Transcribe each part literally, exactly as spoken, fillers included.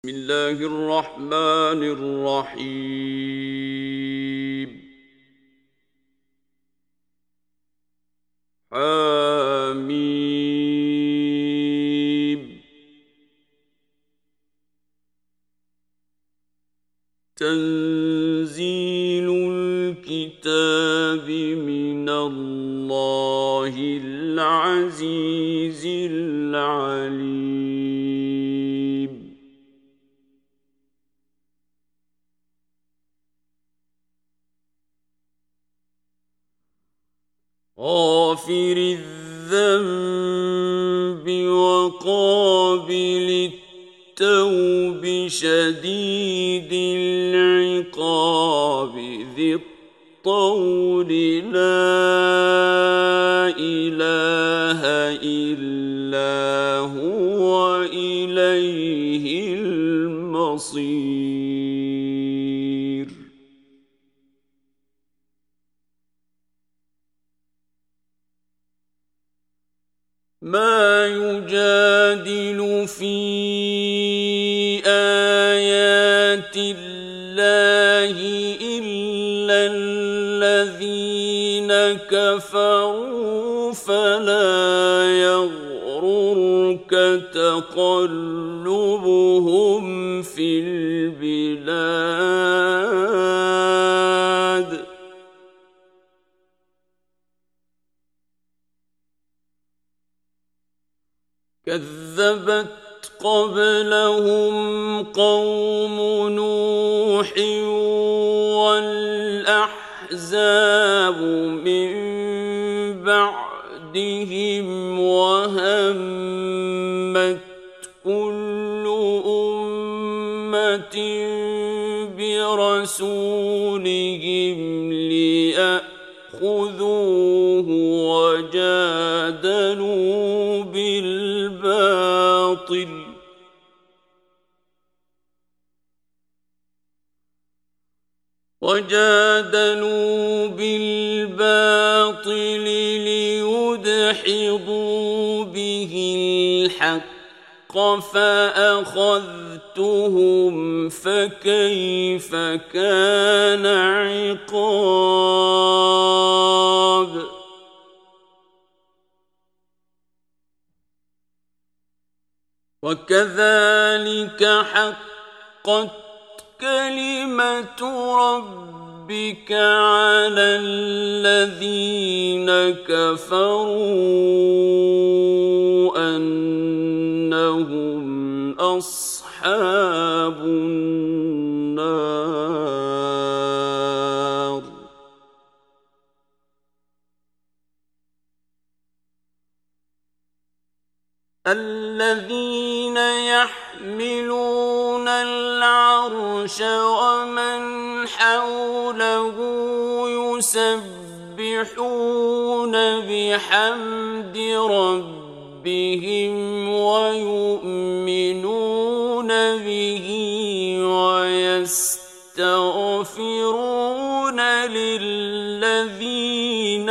بسم الله الرحمن الرحيم حميم تنزيل الكتاب من الله العزيز العليم غافر الذنب وقابل التوب شديد العقاب ذي الطول لا إله إلا هو إليه المصير ما يجادل في آيات الله إلا الذين كفروا فلا يغررك تقلبهم في البلاد كذبت قبلهم قوم نوح والأحزاب من بعدهم وهمت كل أمة برسولهم ليأخذوه وجادلوا بالباطل وجادلوا بالباطل ليدحضوا به الحق فأخذتهم فكيف كان عقاب وكذلك حقت كلمة ربك على الذين كفروا أنهم أصحاب النار الذين يحملون العرش ومن حوله يسبحون بحمد ربهم ويؤمنون به ويستغفرون للذين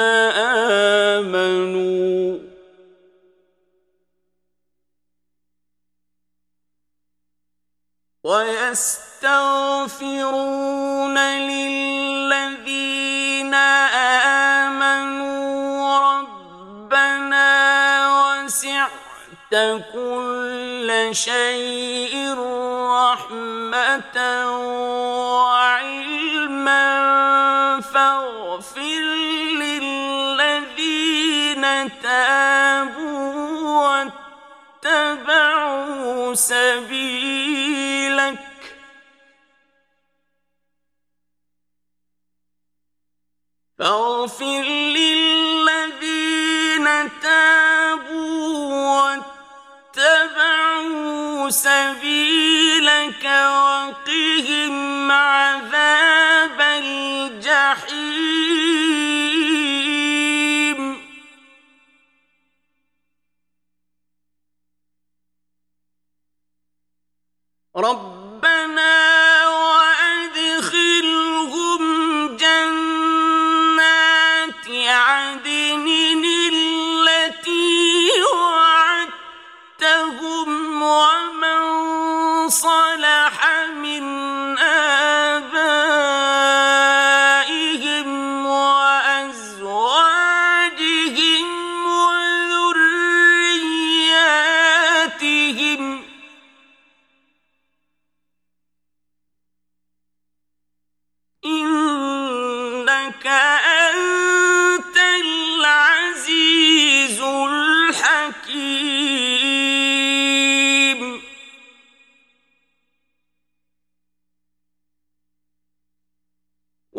آمنوا ويستغفرون للذين آمنوا ربنا وسعت كل شيء رحمة وعلما فاغفر للذين تابوا واتبعوا سبيلك فاغفر للذين تابوا واتبعوا سبيلك وقهم عذاب الجحيم ربنا وأدخلهم جنات عدن التي وعدتهم ومن صلى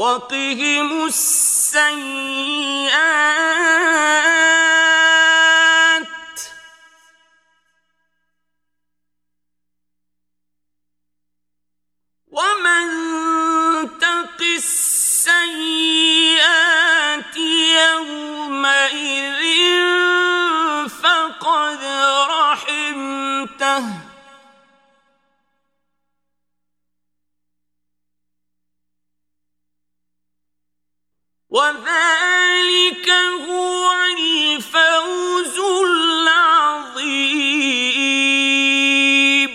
وقهم السيئات ومن تق السيئات يومئذ فقد رحمته وذلك هو الفوز العظيم.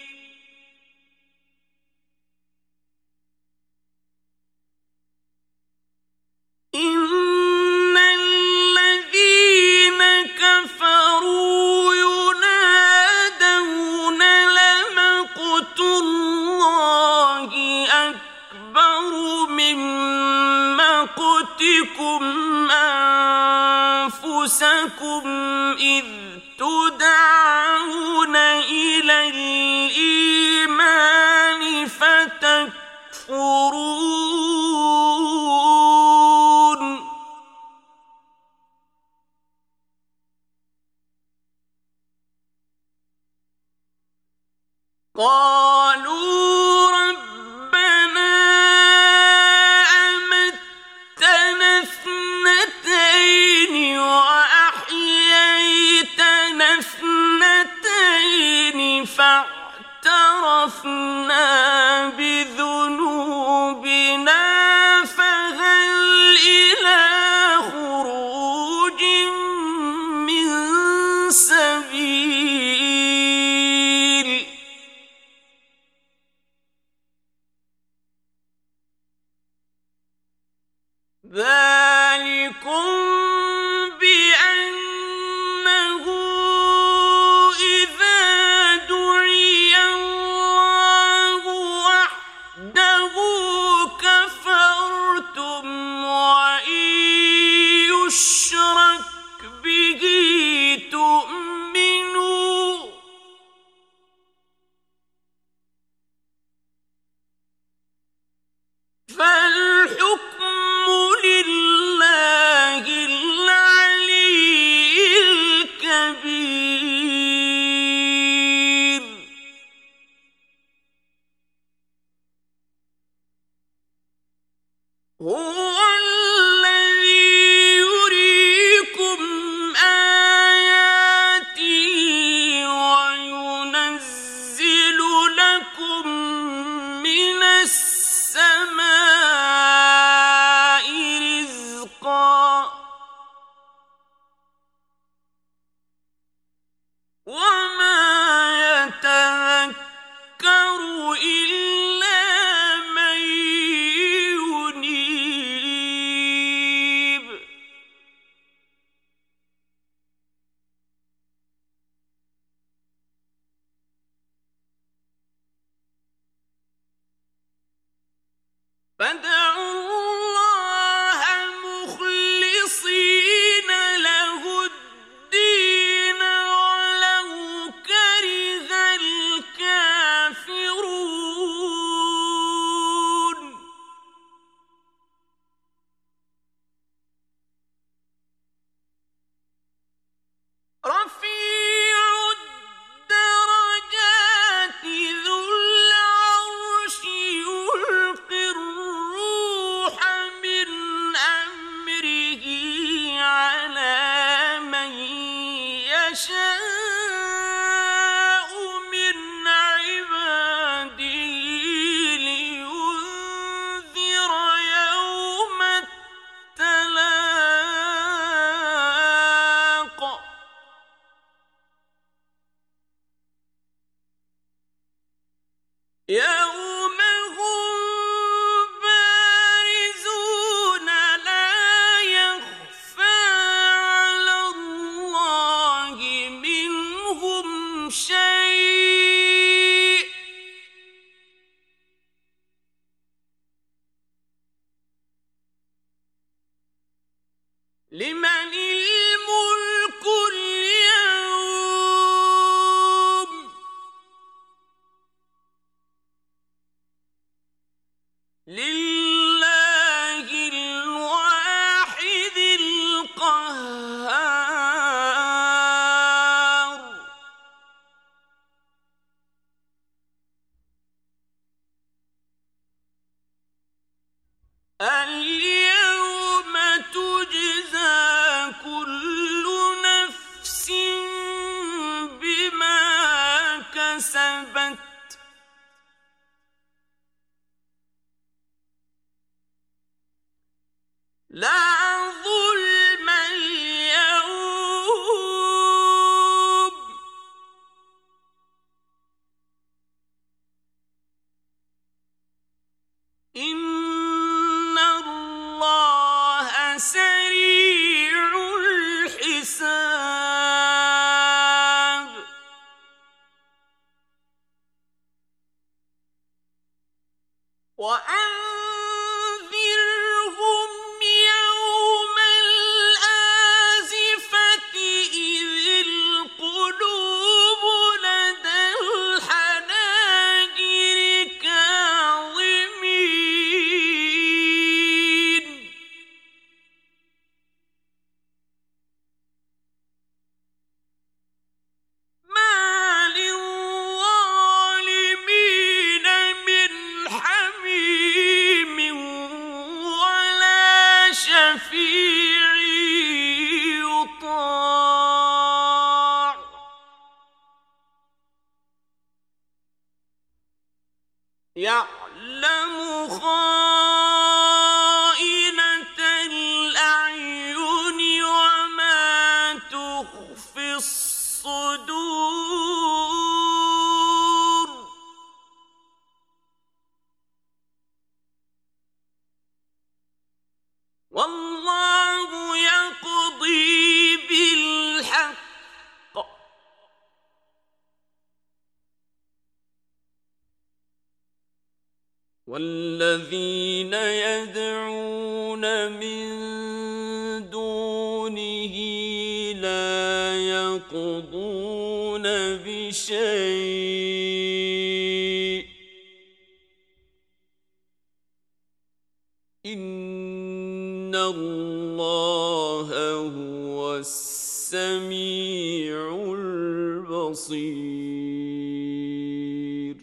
إن الذين كفروا ينادون لمقت الله أكبر من مقتكم أنفسكم إذ تدعون إلى الإيمان فتكفرون. قالوا ربنا أمتنا اثنتين وأحييتنا اثنتين فاعترفنا بذنوبنا فهل إلى خروج من سبيل. ذلكم بأنه إذا دعي الله وحده كفرتم وإن يشرك به تؤمنوا فالحكم لله العلي الكبير. هو الذي يريكم آياته وينزل لكم من السماء رزقا وما يتذكر إلا من ينيب. فادعوا الله مخلصين له الدين ولو كره الكافرون. رفيع الدرجات ذو العرش يلقي الروح من أمره على من يشاء من عباده لينذر يوم التلاق. يوم هم بارزون لا يخفى على الله منهم شيء لمن الملك اليوم لله لا ظلم اليوم إن الله سريع الحساب وأنذرهم يوم الآزفة إذ القلوب لدى الحناجر كاظمين ما للظالمين من حميم ولا شفيع يطاع يعلم خائنة الأعين وما تخفي الصدور والله يقضي بالحق والذين يدعون من دونه لا يقضون بشيء إن الله هو السميع البصير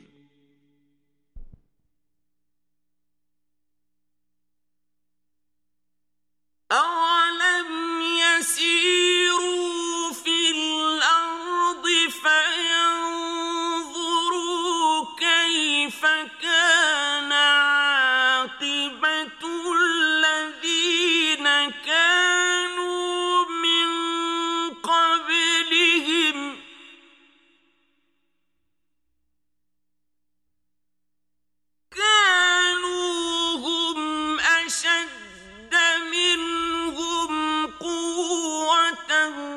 أولم يسيروا في الأرض فينظروا كيف كان عاقبة الذين كانوا من قبلهم كانوا هم أشد منهم قوة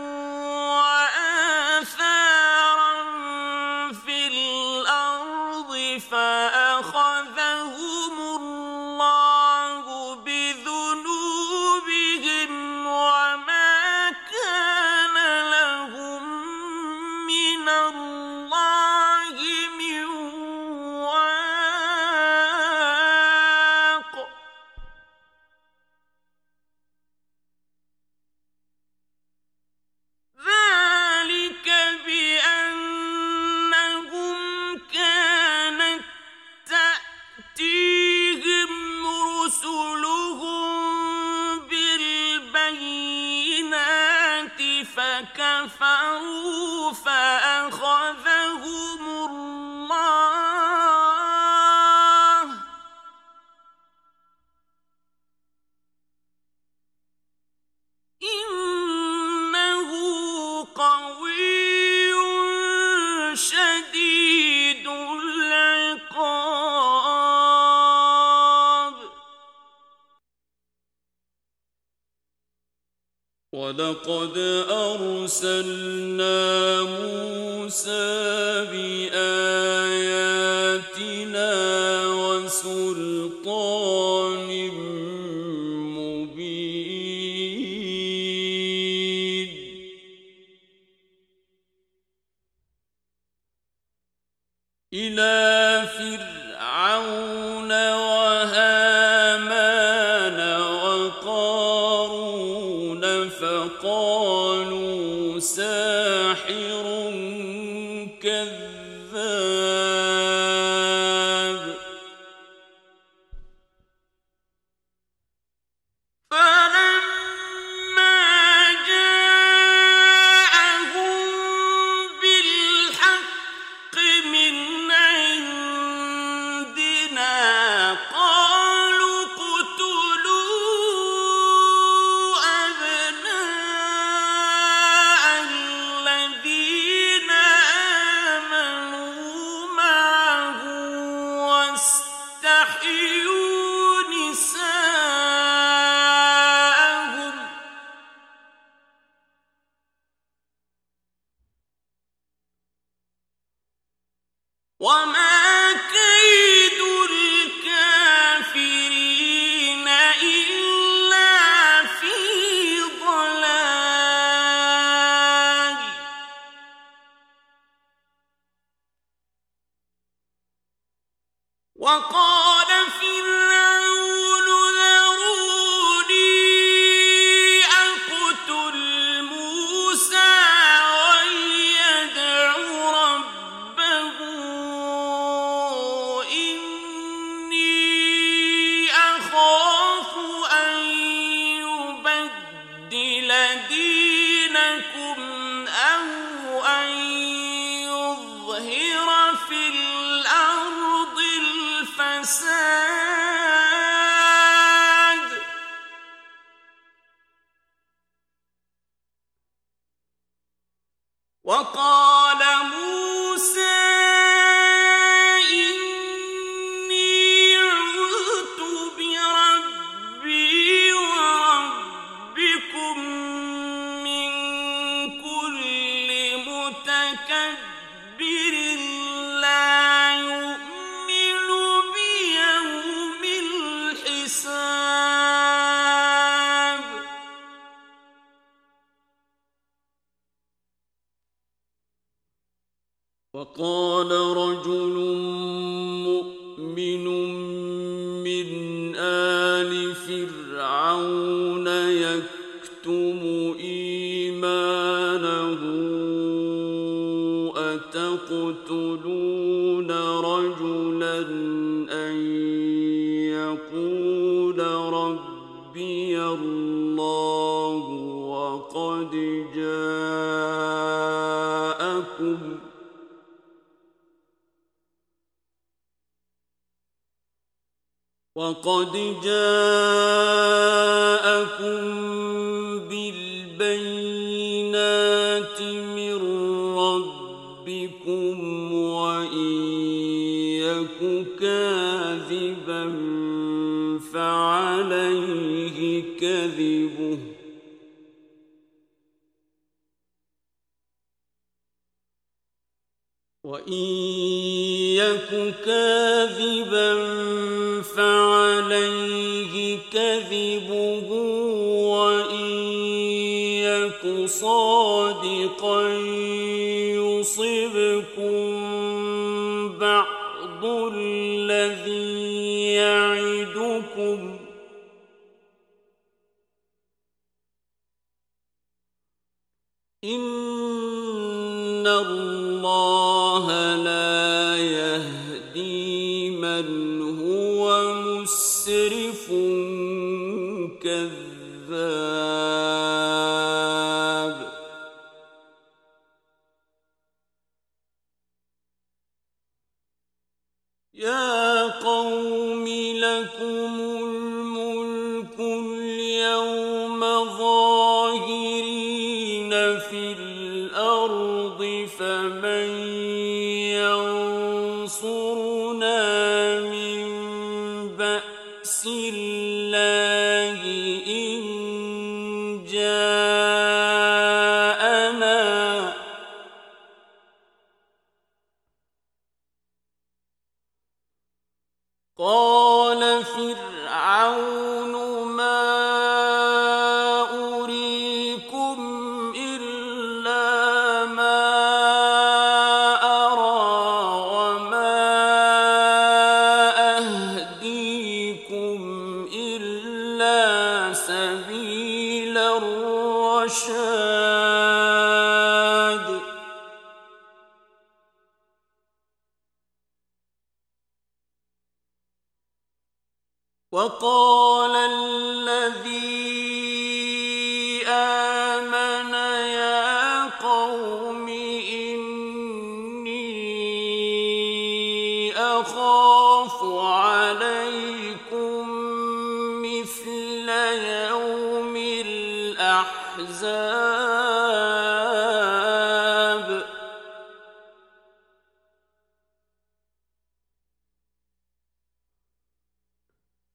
وآثارا في الأرض فأخذهم الله بذنوبهم وما كان لهم من الله من واق ذلك بأنهم كانت تأتيهم رسلهم بالبينات فكفروا فأخذهم الله إنه قوي شديد العقاب ولقد أرسلنا موسى بآياتنا وسلطان مبين إلى فرعون وهامان وقارون فقالوا ساحر كذاب فلما جاءهم بالحق من عندنا وَاسْتَحْيُوا نِسَاءَهُمْ ۚ وَمَا كَيْدُ الْكَافِرِينَ إِلَّا فِي ضَلَالٍ. وَقَالَ فِرْعَوْنُ ذَرُونِي أَقْتُلْ مُوسَىٰ وَلْيَدْعُ رَبَّهُ إِنِّي أَخَافُ أَن يُبَدِّلَ دِينَكُمْ أَوْ أَن يُظْهِرَ فِي الْأَرْضِ الْفَسَادَ. وَقَالَ مُوسَىٰ إِنِّي عُذْتُ بِرَبِّي وَرَبِّكُم مِّن كُلِّ مُتَكَبِّرٍ لَّا يُؤْمِنُ بِيَوْمِ الْحِسَابِ. وَقَالَ رَجُلٌ مُّؤْمِنٌ مِّنْ آلِ فِرْعَوْنَ يَكْتُمُ إِيمَانَهُ أَتَقْتُلُونَ رَجُلًا أَن يَقُولَ رَبِّيَ اللَّهُ وَقَدْ جَاءَكُمْ وَقَدْ جَاءَكُم بِالْبَيِّنَاتِ مِن رَّبِّكُمْ وَإِن يَكُ كَاذِبًا فَعَلَيْهِ كَذِبُهُ وَإِن يَكُ كَاذِبًا فَعَلَيْهِ كَذِبُهُ وَإِن يَكُ صَادِقًا يُصِبْكُم بَعْضُ الَّذِي يَعِدُكُمْ ۖ إِنَّ اللَّهَ لَا يَهْدِي مَنْ هُوَ مُسْرِفٌ كَذَّابٌ. يَا قَوْمِ لَكُمُ الْمُلْكُ الْيَوْمَ ظَاهِرِينَ فِي الْأَرْضِ فَمَن يَنصُرُنَا مِن بَأْسِ اللَّهِ إِن جَاءَنَا ۚ قَالَ فِرْعَوْنُ مَا أُرِيكُمْ إِلَّا مَا أَرَىٰ وَمَا أَهْدِيكُمْ إِلَّا سَبِيلَ الرَّشَادِ. وَقَالَ الَّذِي آمَنَ يَا قَوْمِ إِنِّي أَخَافُ عَلَيْكُم مِّثْلَ يَوْمِ الْأَحْزَابِ.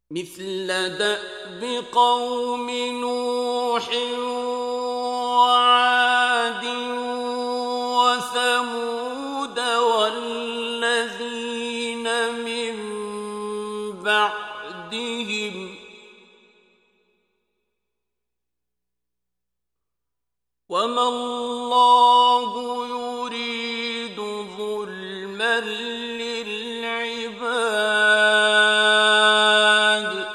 مثل دأب قوم نوح وعاد وثمود والذين من بعدهم وما الله يريد ظلما للعباد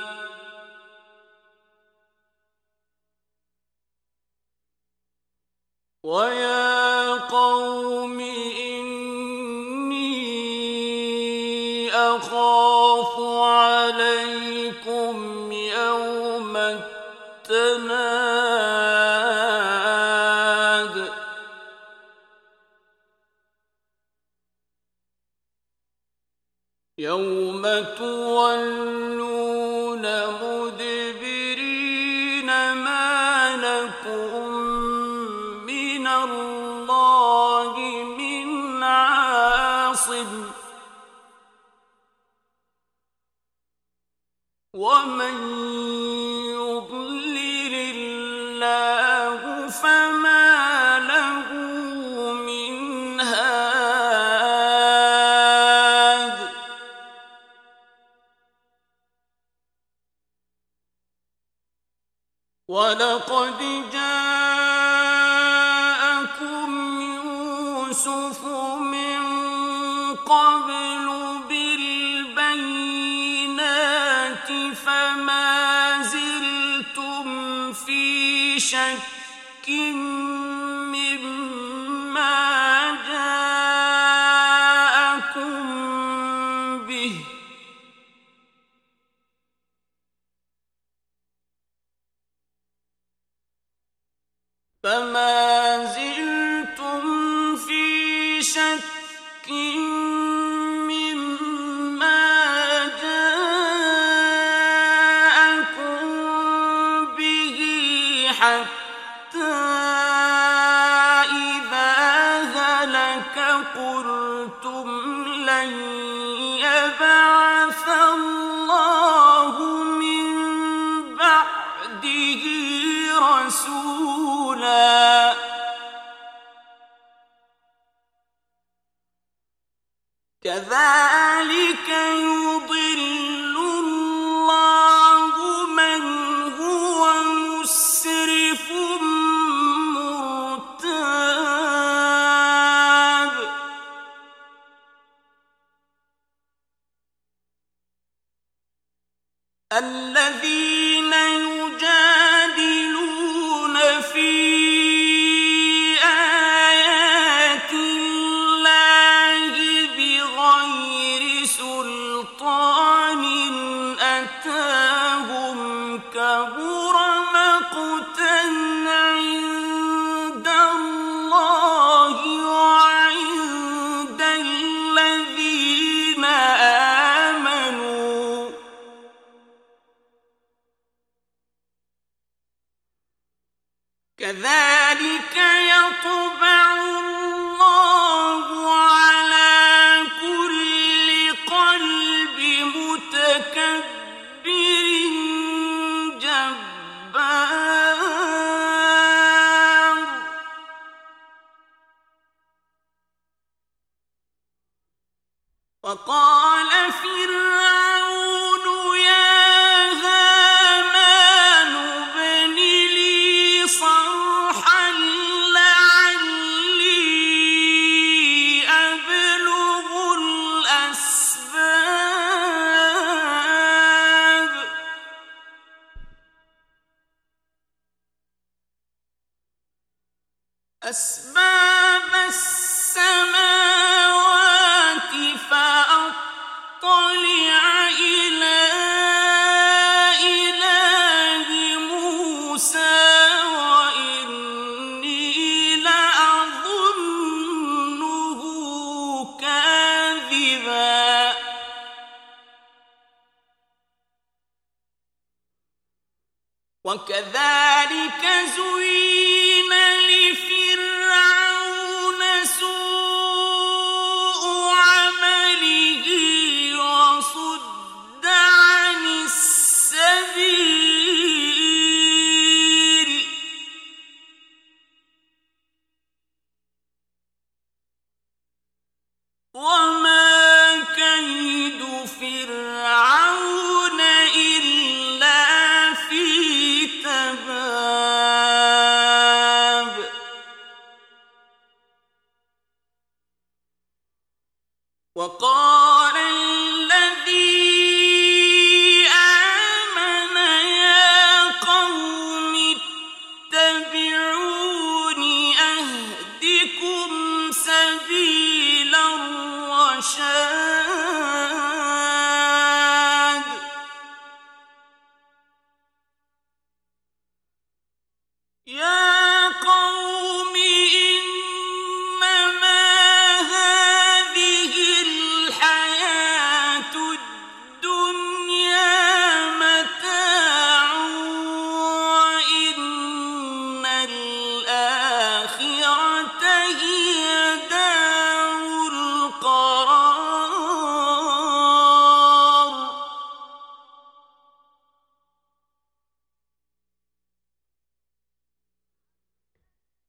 ويا قوم إني أخاف عليكم يوم التناد يوم تولون مدبرين ما لكم من الله من عاصم ومن يضلل الله فما له من هاد ولقد جاءكم يوسف من قبل بالبينات فما زلتم في شك مما جاءكم به فما زلتم في شك مما جاءكم به حتى إذا هلك قلتم لن يبعث الله من بعده رسولا كذلك يضل الله من هو مسرف مرتاب الذين يجادلون في آيات الله بغير سلطان أتاهم كبر مقتا عند الله وعند الذين آمنوا كذلك يطبع الله على كل قلب متكبر جبار وقال فرعون يا هامان ابن لي صرحا لعلي أبلغ الأسباب أسباب السماوات فأطلع إلى إله موسى وإني لأظنه كاذبا وكذلك زين لفرعون سوء عمله وصد عن السبيل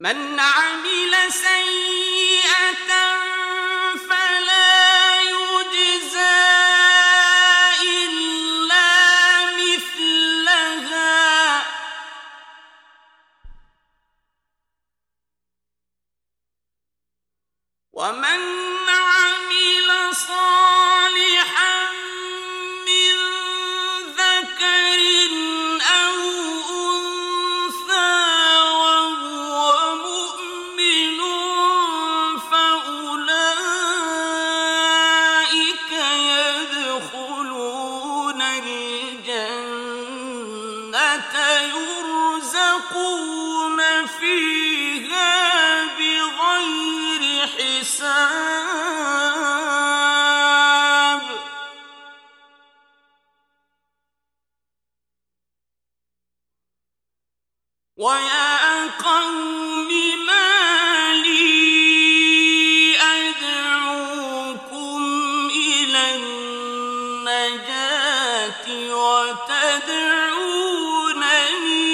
من عمل سيئة فلا يجزى إلا مثلها ومن عمل صالحا من ذكر أو أنثى وهو مؤمن فأولئك يدخلون الجنة يرزقون فيها بغير حساب ويا قوم ما لي أدعوكم إلى النجاة وتدعونني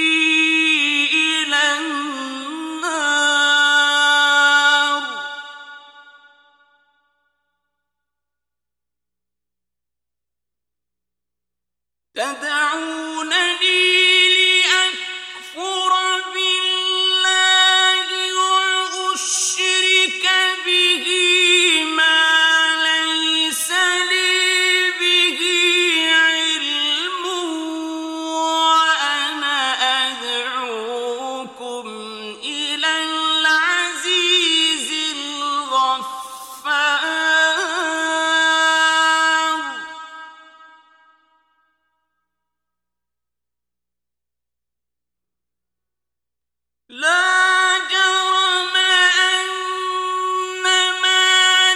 إلى النار تدعونني لأكفر بالله وأشرك به ما ليس لي به علم وأنا أدعوكم إلى العزيز الغفار لا جرم أن ما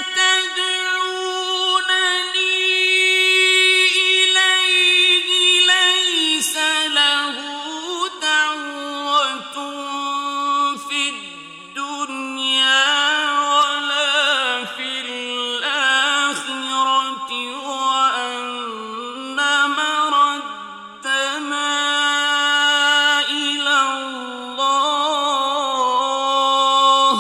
تدعونني إليه ليس له دعوة في الدنيا ولا في الآخرة وأن مردنا إلى الله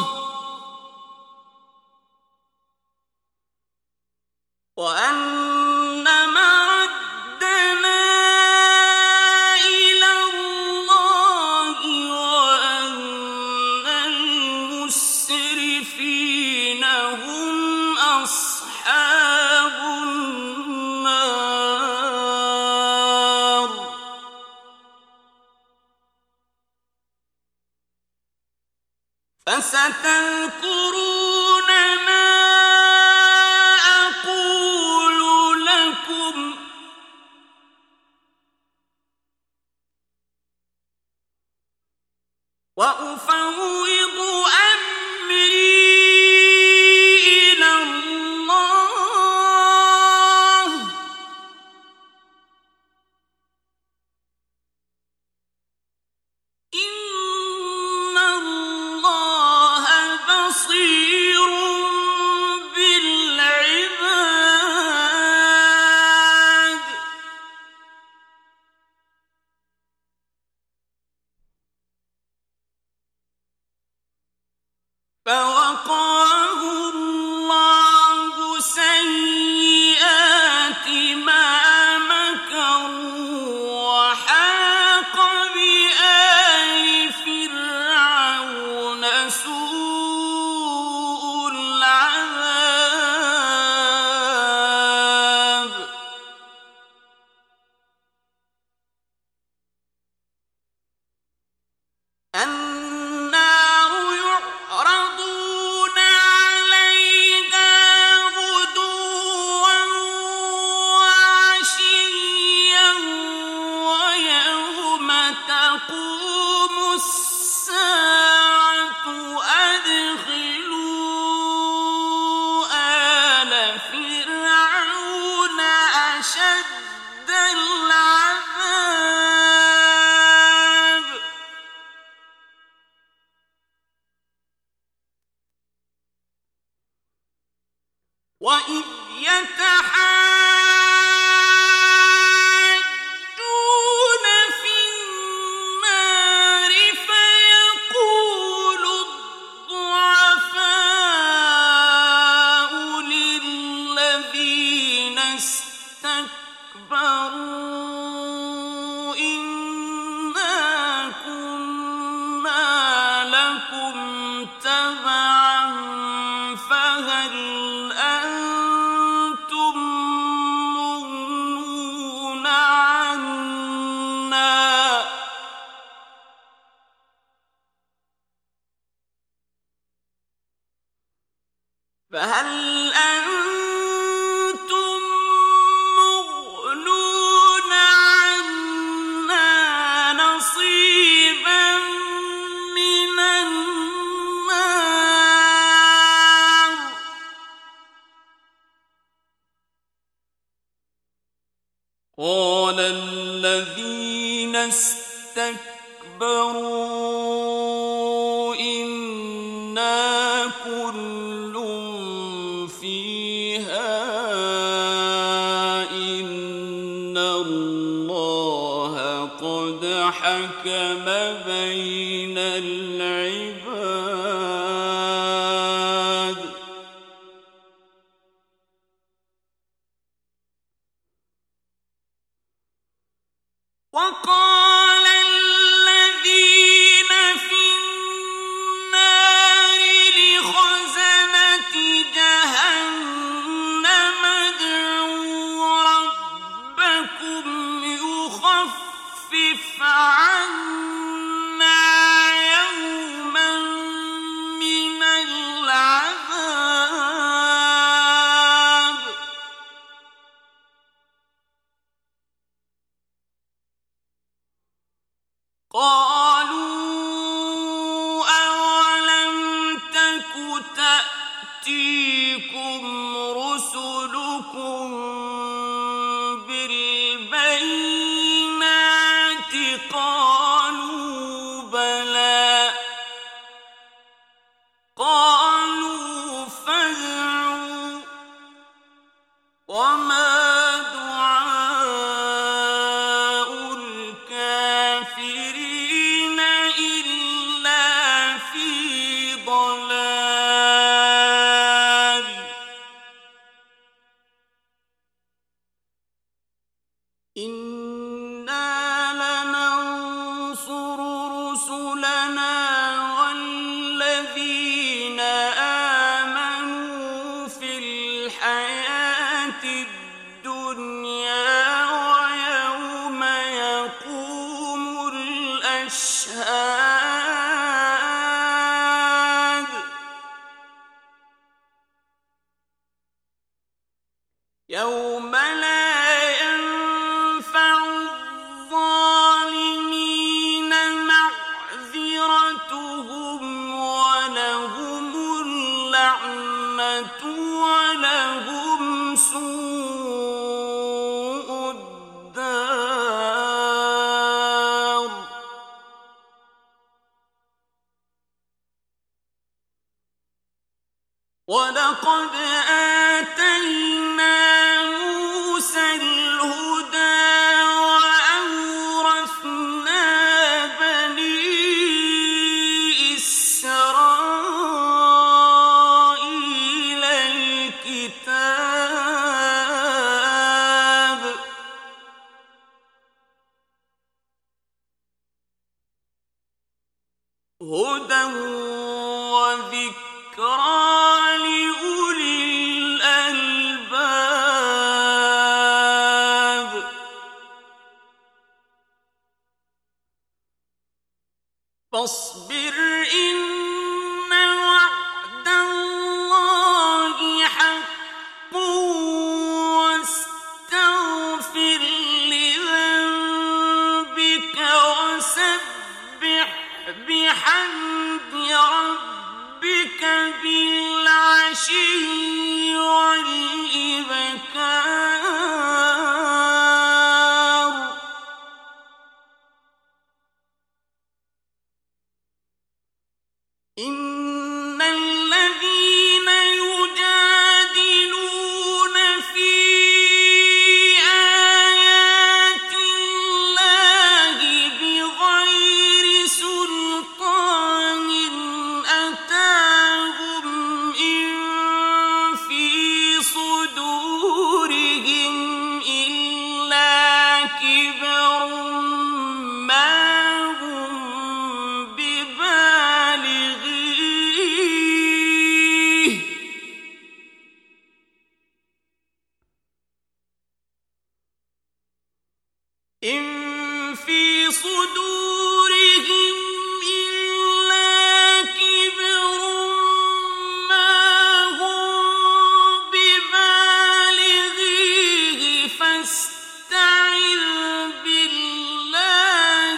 وأن مردنا إلى الله وأن المسرفين هم أصحاب النار فستذكرون ما أقول لكم وأفوض أمري إلى الله إن الله بصير بالعباد فوقاه الله سيئات ما مكروا وحاق بآل فرعون سوء العذاب النار يعرضون عليها غدوا وعشيا ويوم تقوم الساعة أدخلوا آل فرعون أشد العذاب وإذ يتحاجون في النار اسْتَكْبَرُوا إِنَّا كُنَّا لَكُمْ تَبَعًا فَهَلْ أَنتُم مُّغْنُونَ عَنَّا فَهَلْ أَنتُم مُّغْنُونَ عَنَّا نَصِيبًا مِّنَ النَّارِ قَالَ الَّذِينَ اسْتَكْبَرُوا إِنَّا كُلٌّ فِيهَا إِنَّ اللَّهَ قَدْ حَكَمَ بَيْنَ الْعِبَادِ وَقَالَ الَّذِينَ فِي النَّارِ لِخَزَنَةِ جَهَنَّمَ ادْعُوا رَبَّكُمْ يُخَفِّفْ عَنَّا يَوْمًا مِّنَ الْعَذَابِ قَالُوا أَوَلَمْ تَكُ تَأْتِيكُمْ رُسُلُكُم بِالْبَيِّنَاتِ قَالُوا بَلَىٰ قَالُوا فَادْعُوا وَمَا دُعَاءُ الْكَافِرِينَ إِلَّا فِي ضَلَالٍ إِنَّا لَنَنصُرُ رُسُلَنَا وَالَّذِينَ آمَنُوا فِي الْحَيَاةِ الدُّنْيَا وَيَوْمَ يَقُومُ الْأَشْهَادُ يَوْمَ لَا يَنفَعُ الظَّالِمِينَ مَعْذِرَتُهُمْ وَلَهُمُ اللَّعْنَةُ وَلَهُمْ سُوءُ الدَّارِ وَلَقَدْ آتَيْنَا مُوسَى الْهُدَىٰ وَأَوْرَثْنَا بَنِي إِسْرَائِيلَ الْكِتَابَ هُدًى وَذِكْرَىٰ لِأُولِي الْأَلْبَابِ فاصبر إن وعد الله حق واستغفر لذنبك وسبح بحمد ربك بالعشي والإبكار إن الذين يجادلون في آيات الله بغير سلطان أتاهم إن في صدورهم إن في صدورهم إلا كبر ما هم ببالغيه فاستعذ بالله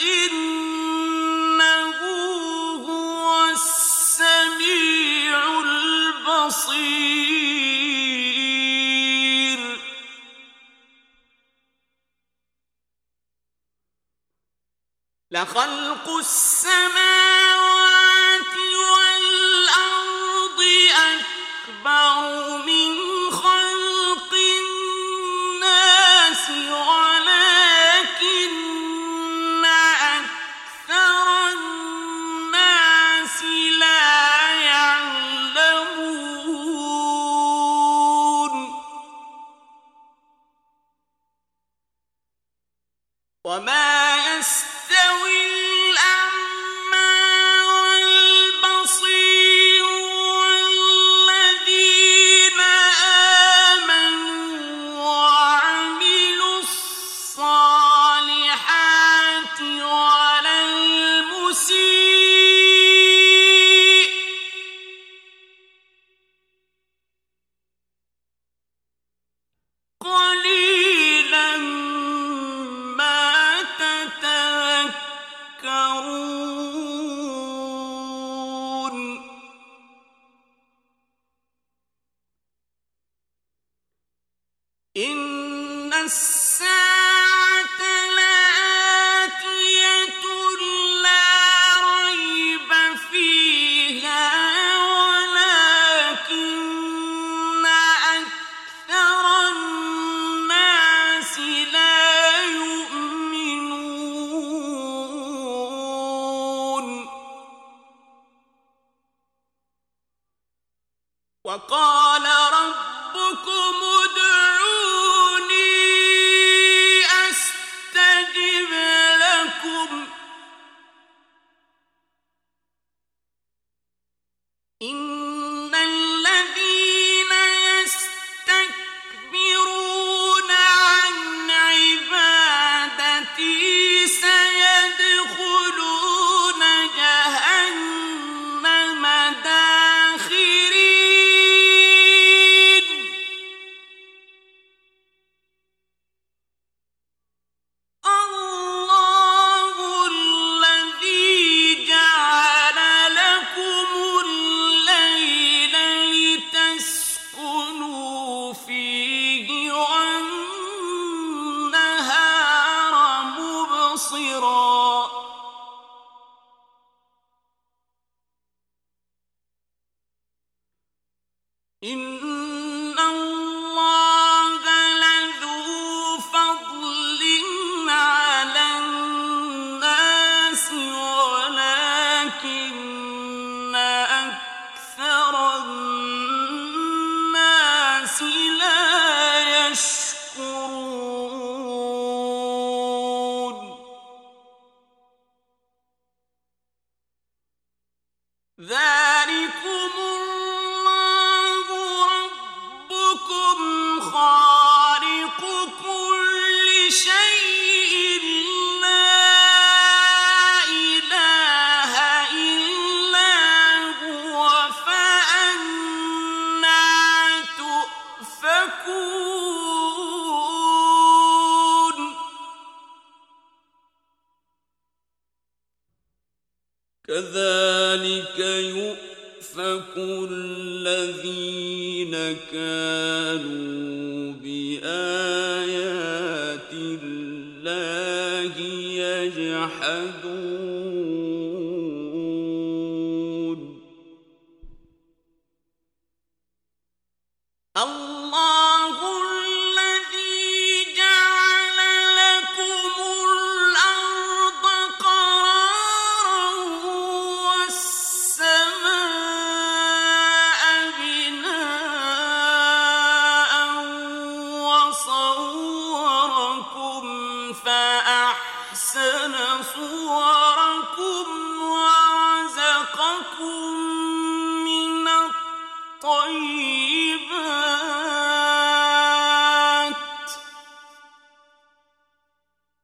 إنه هو السميع البصير لخلق السماوات والأرض أكبر من خلق الناس ولكن أكثر الناس لا يعلمون وما يستوي الأعمى والبصير والذين آمنوا وعملوا الصالحات ولا المسيء قليلا ما تتذكرون إن الساعة لآتية لا ريب فيها ولكن أكثر الناس لا يؤمنون وقال ربكم ادعوني أستجب لكم إن الذين يستكبرون عن عبادتي سيدخلون جهنم داخرين الله الذي جعل لكم الليل لتسكنوا فيه والنهار مبصرا إن الله لذو فضل على الناس ولكن أكثر الناس لا يشكرون ذلكم الله ربكم خالق كل شيء لا إله إلا هو فأنى تؤفكون كذلك يؤفك الذين كانوا بآيات الله يجحدون الله الذي جعل لكم الأرض قرارا والسماء بناء وصوركم فأحسن صوركم ورزقكم من الطيبات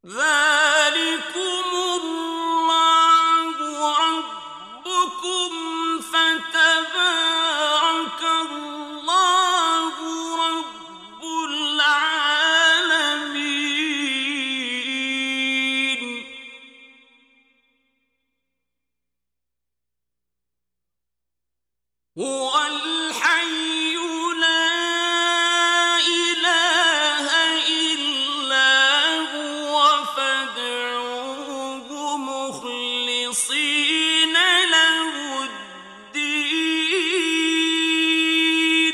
ذلكم الله ربكم فتبارك الله رب العالمين. هو الحي لا إله إلا هو فادعوه مخلصين له الدين.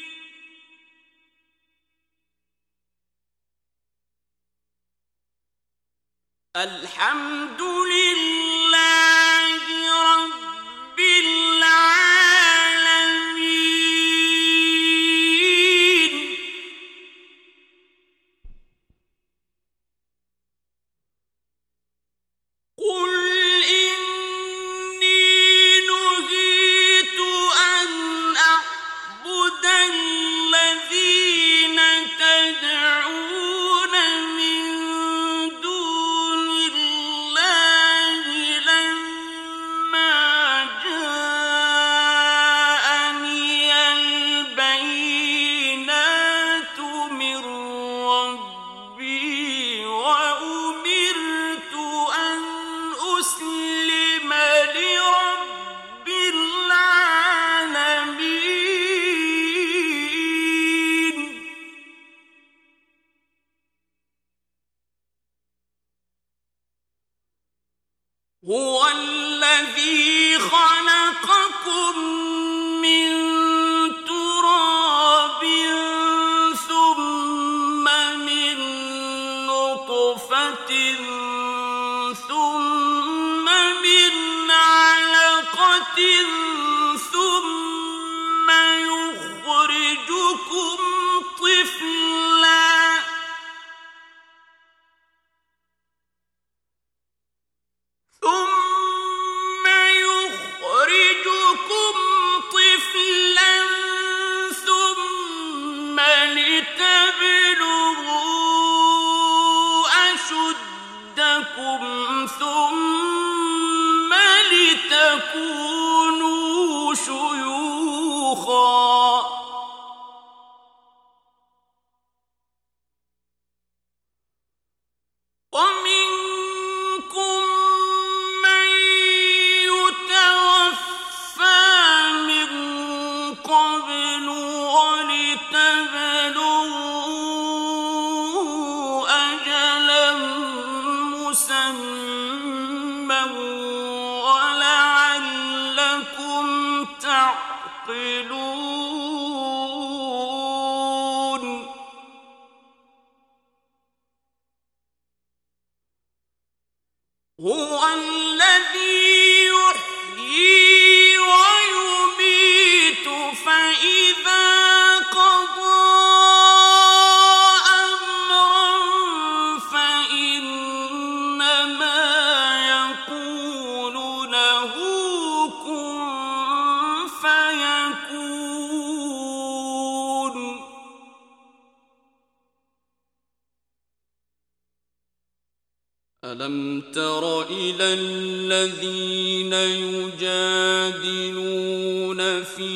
الحمد لله رب العالمين. قل إني نهيت أن أعبد الذين تدعون من دون الله لما جاءني البينات من ربي وأمرت أن أسلم لرب العالمين. هو الذي خلقكم من تراب ثم من نطفة ثم من علقة ثم يخرجكم طفلا ثم يخرجكم طفلا ثم لتبلغوا أشدكم ثم لتكونوا شيوخا. ومنكم من يتوفى من قبل ولتبلغوا أجلا مسمى ولعلكم تعقلون. هو الذي يحيي ويميت فإذا قضى أمرا فإنما يقول له كن فيكون. ألم تر إلى الذين يجادلون في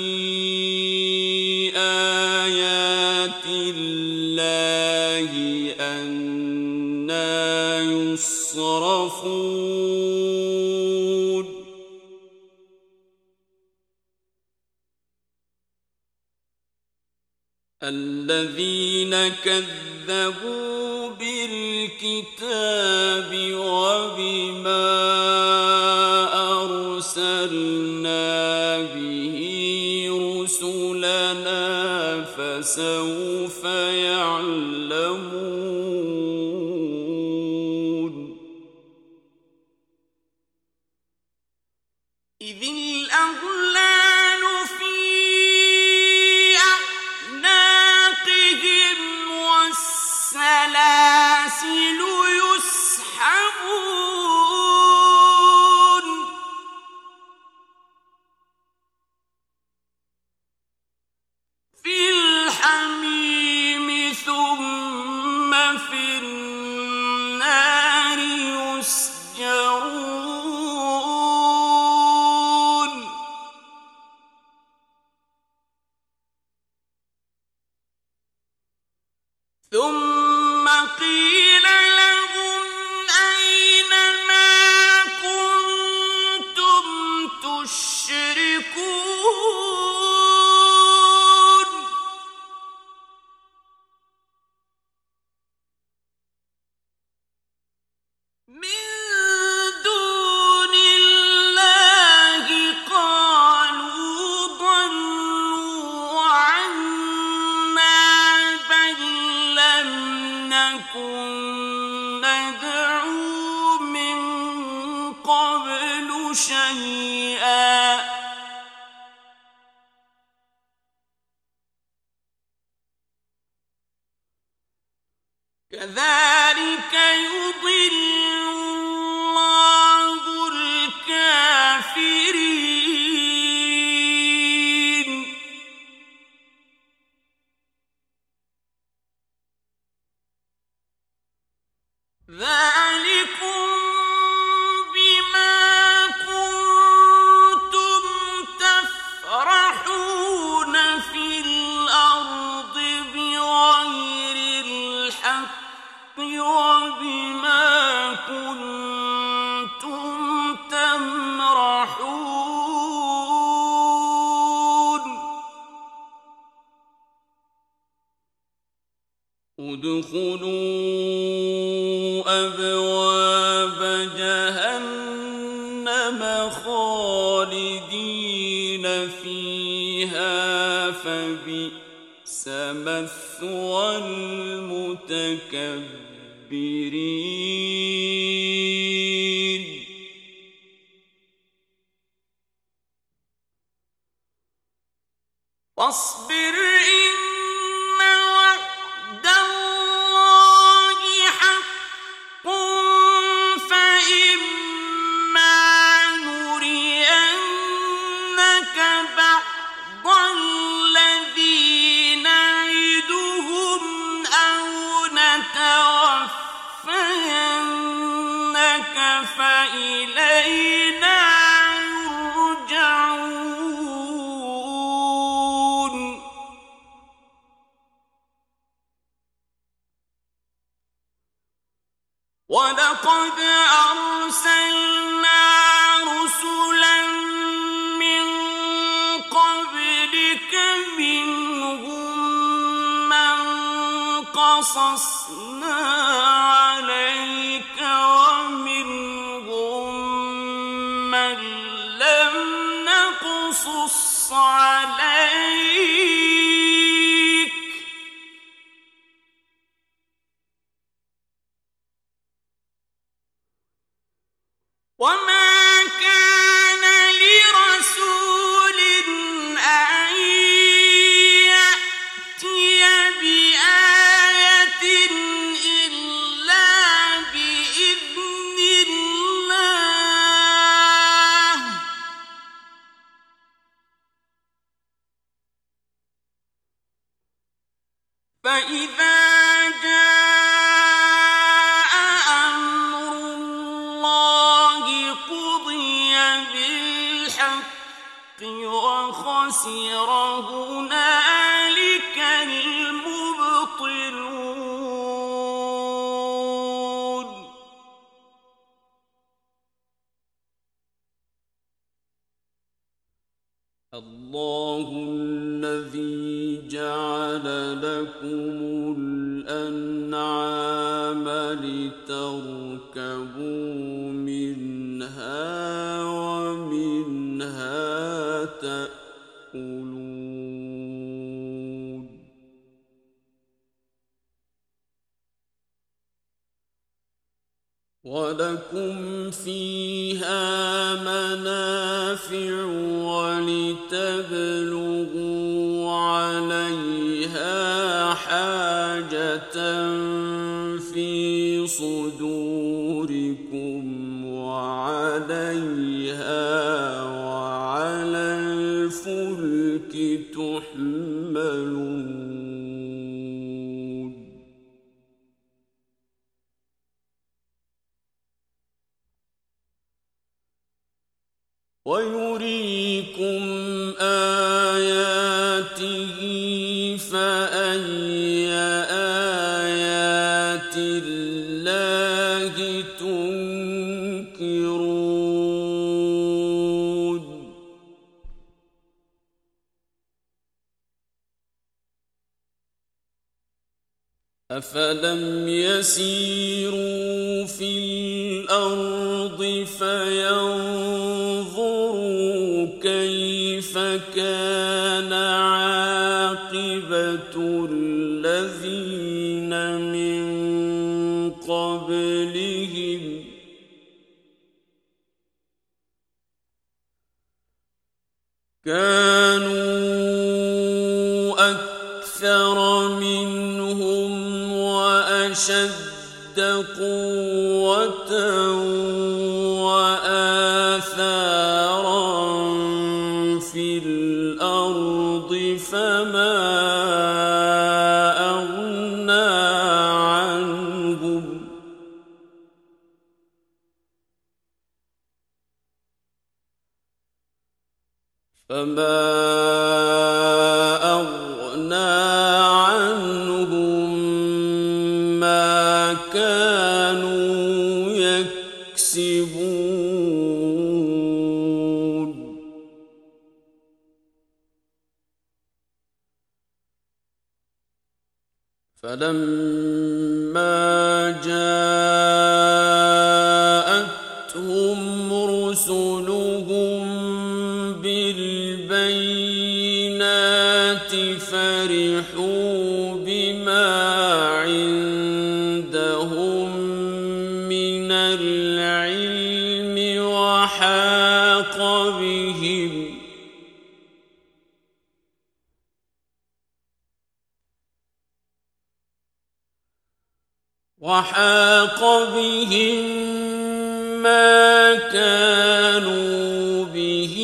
آيات الله أنى يصرفون. الذين كذبوا بالكتاب وبما أرسلنا به رسلنا فسوف يعلمون. إذ الأغلال في أعناقهم والسلاسل يسحبون في الحميم ثم في النار ثم قيل لهم أين ما كنتم تشركون من دون الله قالوا ضلوا عنا بل لم نكن ندعو من قبل شيئا كذلك يضل الله الكافرين ذلكم بما كنتم تفرحون في الأرض بغير الحق وبما كنتم تمرحون ادخلوا أبواب جهنم خالدين فيها فبئس مثوى المتكبرين فاصبر إن وعد الله حق فإما نرينك بعض الذي نعدهم أو نتوفينك فإلينا يرجعون ولقد أرسلنا رسلا من قبلك منهم من قصصنا عليك ومنهم من لم نقصص عليك وما كان لرسول أن يأتي بآية إلا بإذن الله فإذا جاء أمر الله قضي بالحق وخسر هنالك المبطلون الله الذي جعل لكم الأنعام لتركبوا منها ومنها تأكلون ولكم فيها منافع ولتبلغوا عليها حاجة في صدوركم وعليها وعلى الفلك تحملون ويريكم آياته فأي أفلم يسيروا في الأرض فينظروا كيف كان عاقبة الذين من قبلهم كانوا أكثر منهم وأشد قوة وآثارا في الأرض فما أغنى عنهم فما أغنى عنهم ما كانوا يكسبون فلما جاءتهم رسلهم بالبينات فرحوا بما عندهم من العلم وحاق بهم وحاق بهم ما كانوا به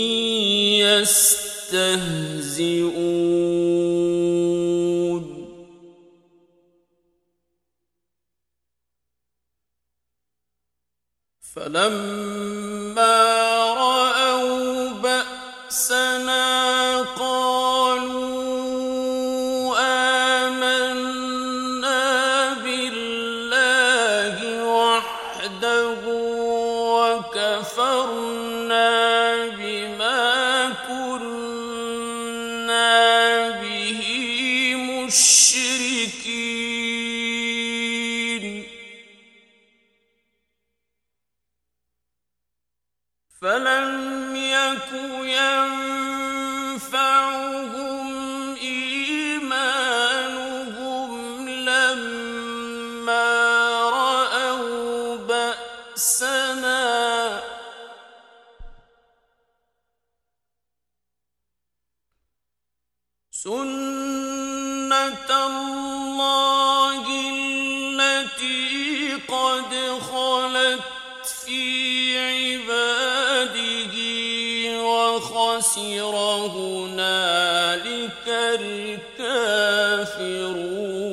يستهزئون فلما رأوا بأسنا قالوا آمنا بالله وحده وكفرنا بما كنا به مشركين فلم يك ينفعهم إيمانهم لما رأوا بأسنا سنة الله التي قد خلت في عباده وخسر هنالك الكافرون